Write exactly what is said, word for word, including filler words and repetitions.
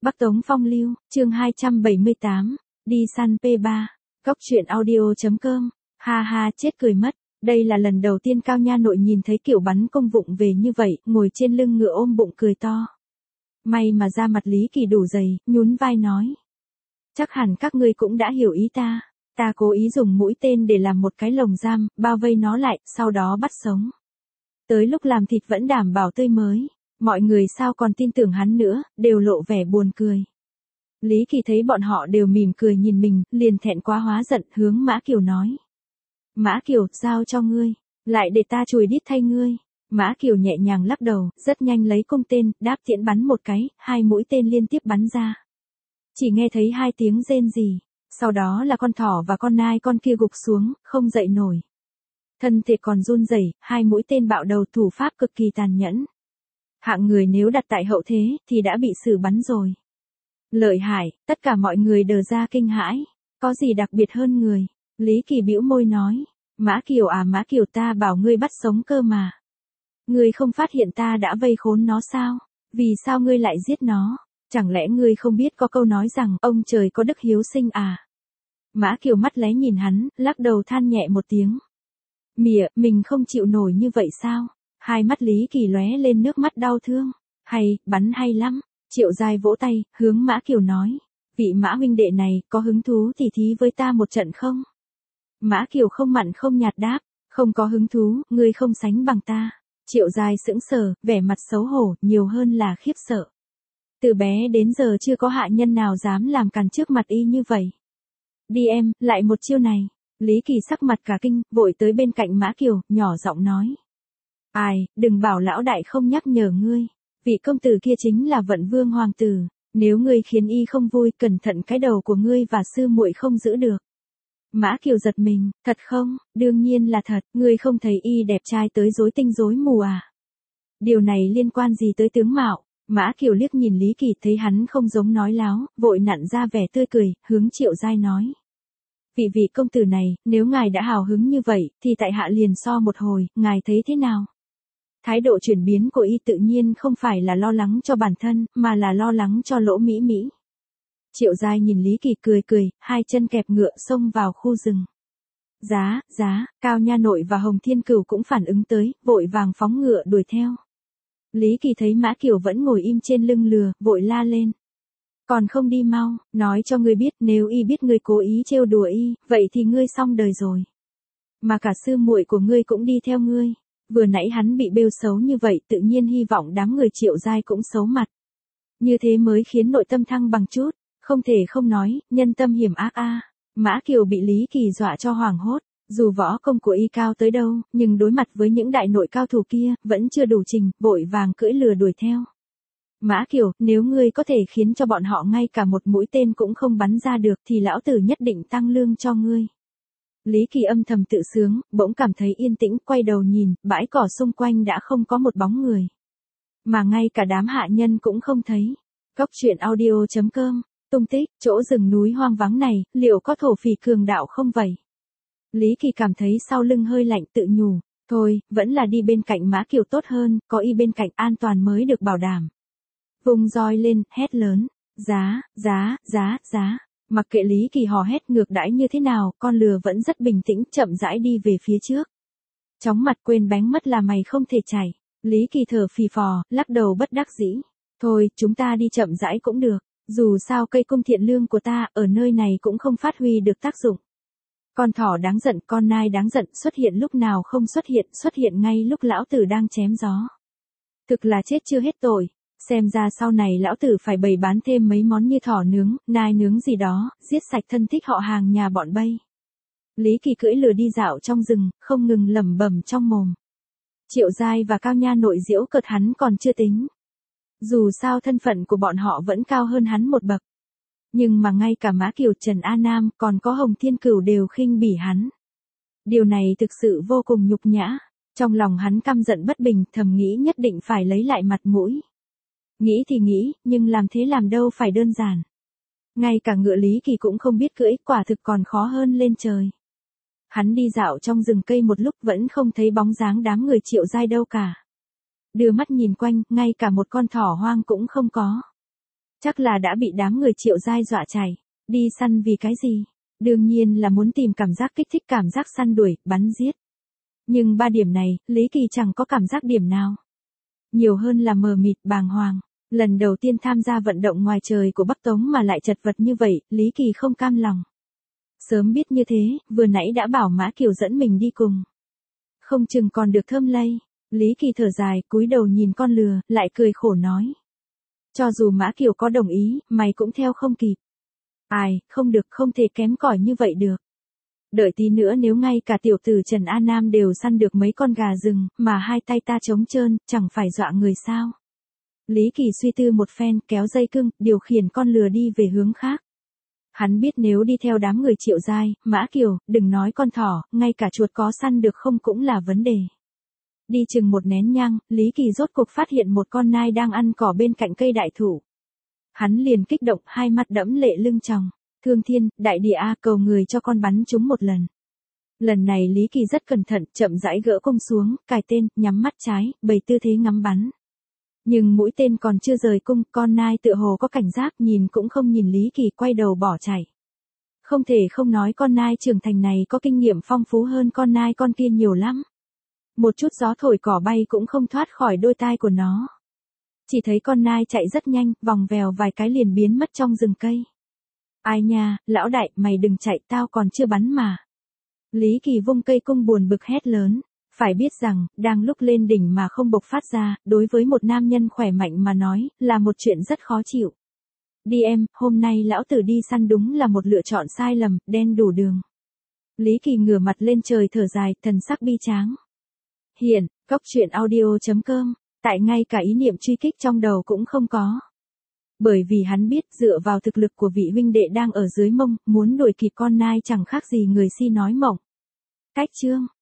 Bắc Tống Phong Lưu, chương hai trăm bảy mươi tám, đi săn pê ba, góc truyện audio.com, ha ha chết cười mất, đây là lần đầu tiên Cao Nha Nội nhìn thấy kiểu bắn công vụng về như vậy, ngồi trên lưng ngựa ôm bụng cười to. May mà da mặt Lý Kỳ đủ dày, nhún vai nói. Chắc hẳn các ngươi cũng đã hiểu ý ta, ta cố ý dùng mũi tên để làm một cái lồng giam, bao vây nó lại, sau đó bắt sống. Tới lúc làm thịt vẫn đảm bảo tươi mới. Mọi người sao còn tin tưởng hắn nữa, đều lộ vẻ buồn cười. Lý Kỳ thấy bọn họ đều mỉm cười nhìn mình, liền thẹn quá hóa giận hướng Mã Kiều nói. Mã Kiều, giao cho ngươi, lại để ta chùi đít thay ngươi. Mã Kiều nhẹ nhàng lắc đầu, rất nhanh lấy cung tên, đáp tiễn bắn một cái, hai mũi tên liên tiếp bắn ra. Chỉ nghe thấy hai tiếng rên rỉ, sau đó là con thỏ và con nai con kia gục xuống, không dậy nổi. Thân thể còn run rẩy, hai mũi tên bạo đầu thủ pháp cực kỳ tàn nhẫn. Hạng người nếu đặt tại hậu thế, thì đã bị xử bắn rồi. Lợi hại, tất cả mọi người đờ ra kinh hãi. Có gì đặc biệt hơn người? Lý Kỳ bĩu môi nói. Mã Kiều à Mã Kiều, ta bảo ngươi bắt sống cơ mà. Ngươi không phát hiện ta đã vây khốn nó sao? Vì sao ngươi lại giết nó? Chẳng lẽ ngươi không biết có câu nói rằng ông trời có đức hiếu sinh à? Mã Kiều mắt lé nhìn hắn, lắc đầu than nhẹ một tiếng. Mỉa, mình không chịu nổi như vậy sao? Hai mắt Lý Kỳ lóe lên nước mắt đau thương. Hay, bắn hay lắm. Triệu Giai vỗ tay, hướng Mã Kiều nói. Vị Mã huynh đệ này, có hứng thú thì thí với ta một trận không? Mã Kiều không mặn không nhạt đáp. Không có hứng thú, ngươi không sánh bằng ta. Triệu Giai sững sờ, vẻ mặt xấu hổ, nhiều hơn là khiếp sợ. Từ bé đến giờ chưa có hạ nhân nào dám làm càn trước mặt y như vậy. Đi em, lại một chiêu này. Lý Kỳ sắc mặt cả kinh, vội tới bên cạnh Mã Kiều, nhỏ giọng nói. Ai, đừng bảo lão đại không nhắc nhở ngươi. Vị công tử kia chính là Vận Vương hoàng tử. Nếu ngươi khiến y không vui, cẩn thận cái đầu của ngươi và sư muội không giữ được. Mã Kiều giật mình, thật không? Đương nhiên là thật, ngươi không thấy y đẹp trai tới rối tinh rối mù à? Điều này liên quan gì tới tướng mạo? Mã Kiều liếc nhìn Lý Kỳ thấy hắn không giống nói láo, vội nặn ra vẻ tươi cười, hướng Triệu Giai nói. Vị vị công tử này, nếu ngài đã hào hứng như vậy, thì tại hạ liền so một hồi, ngài thấy thế nào? Thái độ chuyển biến của y tự nhiên không phải là lo lắng cho bản thân, mà là lo lắng cho Lỗ Mỹ Mỹ. Triệu Giai nhìn Lý Kỳ cười cười, hai chân kẹp ngựa xông vào khu rừng. Giá, giá, Cao Nha Nội và Hồng Thiên Cửu cũng phản ứng tới, vội vàng phóng ngựa đuổi theo. Lý Kỳ thấy Mã Kiều vẫn ngồi im trên lưng lừa, vội la lên. Còn không đi mau, nói cho ngươi biết, nếu y biết ngươi cố ý trêu đùa y, vậy thì ngươi xong đời rồi. Mà cả sư muội của ngươi cũng đi theo ngươi. Vừa nãy hắn bị bêu xấu như vậy, tự nhiên hy vọng đám người Triệu Giai cũng xấu mặt. Như thế mới khiến nội tâm thăng bằng chút, không thể không nói, nhân tâm hiểm ác a. Mã Kiều bị Lý Kỳ dọa cho hoảng hốt, dù võ công của y cao tới đâu, nhưng đối mặt với những đại nội cao thủ kia, vẫn chưa đủ trình, vội vàng cưỡi lừa đuổi theo. Mã Kiều, nếu ngươi có thể khiến cho bọn họ ngay cả một mũi tên cũng không bắn ra được thì lão tử nhất định tăng lương cho ngươi. Lý Kỳ âm thầm tự sướng, bỗng cảm thấy yên tĩnh, quay đầu nhìn, bãi cỏ xung quanh đã không có một bóng người. Mà ngay cả đám hạ nhân cũng không thấy. Góc truyện audio.com, tung tích, chỗ rừng núi hoang vắng này, liệu có thổ phỉ cường đạo không vậy? Lý Kỳ cảm thấy sau lưng hơi lạnh tự nhủ, thôi, vẫn là đi bên cạnh Mã Kiều tốt hơn, có y bên cạnh an toàn mới được bảo đảm. Vùng roi lên, hét lớn, giá, giá, giá, giá. Mặc kệ Lý Kỳ hò hét ngược đãi như thế nào, con lừa vẫn rất bình tĩnh, chậm rãi đi về phía trước. Chóng mặt quên bánh mất là mày không thể chạy. Lý Kỳ thở phì phò, lắc đầu bất đắc dĩ. Thôi, chúng ta đi chậm rãi cũng được. Dù sao cây cung thiện lương của ta ở nơi này cũng không phát huy được tác dụng. Con thỏ đáng giận, con nai đáng giận, xuất hiện lúc nào không xuất hiện, xuất hiện ngay lúc lão tử đang chém gió. Thực là chết chưa hết tội. Xem ra sau này lão tử phải bày bán thêm mấy món như thỏ nướng, nai nướng gì đó, giết sạch thân thích họ hàng nhà bọn Bây. Lý Kỳ cưỡi lừa đi dạo trong rừng, không ngừng lẩm bẩm trong mồm. Triệu Giai và Cao Nha Nội giễu cợt hắn còn chưa tính. Dù sao thân phận của bọn họ vẫn cao hơn hắn một bậc. Nhưng mà ngay cả Mã Kiều, Trần A Nam còn có Hồng Thiên Cửu đều khinh bỉ hắn. Điều này thực sự vô cùng nhục nhã. Trong lòng hắn căm giận bất bình, thầm nghĩ nhất định phải lấy lại mặt mũi. Nghĩ thì nghĩ, nhưng làm thế làm đâu phải đơn giản. Ngay cả ngựa Lý Kỳ cũng không biết cưỡi, quả thực còn khó hơn lên trời. Hắn đi dạo trong rừng cây một lúc vẫn không thấy bóng dáng đám người Triệu Giai đâu cả. Đưa mắt nhìn quanh, ngay cả một con thỏ hoang cũng không có. Chắc là đã bị đám người Triệu Giai dọa chạy. Đi săn vì cái gì? Đương nhiên là muốn tìm cảm giác kích thích, cảm giác săn đuổi, bắn giết. Nhưng ba điểm này, Lý Kỳ chẳng có cảm giác điểm nào. Nhiều hơn là mờ mịt, bàng hoàng. Lần đầu tiên tham gia vận động ngoài trời của Bắc Tống mà lại chật vật như vậy, Lý Kỳ không cam lòng. Sớm biết như thế, vừa nãy đã bảo Mã Kiều dẫn mình đi cùng. Không chừng còn được thơm lây. Lý Kỳ thở dài, cúi đầu nhìn con lừa, lại cười khổ nói. Cho dù Mã Kiều có đồng ý, mày cũng theo không kịp. Ai, không được, không thể kém cỏi như vậy được. Đợi tí nữa nếu ngay cả tiểu tử Trần A Nam đều săn được mấy con gà rừng, mà hai tay ta trống trơn, chẳng phải dọa người sao. Lý Kỳ suy tư một phen, kéo dây cưng, điều khiển con lừa đi về hướng khác. Hắn biết nếu đi theo đám người Triệu Giai, Mã Kiều, đừng nói con thỏ, ngay cả chuột có săn được không cũng là vấn đề. Đi chừng một nén nhang, Lý Kỳ rốt cuộc phát hiện một con nai đang ăn cỏ bên cạnh cây đại thụ. Hắn liền kích động, hai mắt đẫm lệ lưng tròng. Thương thiên, đại địa a, cầu người cho con bắn chúng một lần. Lần này Lý Kỳ rất cẩn thận, chậm rãi gỡ cung xuống, cài tên, nhắm mắt trái, bày tư thế ngắm bắn. Nhưng mũi tên còn chưa rời cung, con nai tựa hồ có cảnh giác, nhìn cũng không nhìn Lý Kỳ, quay đầu bỏ chạy. Không thể không nói con nai trưởng thành này có kinh nghiệm phong phú hơn con nai con kia nhiều lắm. Một chút gió thổi cỏ bay cũng không thoát khỏi đôi tai của nó. Chỉ thấy con nai chạy rất nhanh, vòng vèo vài cái liền biến mất trong rừng cây. Ai nha, lão đại, mày đừng chạy, tao còn chưa bắn mà. Lý Kỳ vung cây cung buồn bực hét lớn. Phải biết rằng, đang lúc lên đỉnh mà không bộc phát ra, đối với một nam nhân khỏe mạnh mà nói, là một chuyện rất khó chịu. Đi em, hôm nay lão tử đi săn đúng là một lựa chọn sai lầm, đen đủ đường. Lý Kỳ ngửa mặt lên trời thở dài, thần sắc bi tráng. Hiện, cốc truyện audio chấm com, tại ngay cả ý niệm truy kích trong đầu cũng không có. Bởi vì hắn biết dựa vào thực lực của vị huynh đệ đang ở dưới mông, muốn đuổi kịp con nai chẳng khác gì người si nói mộng. Cách chương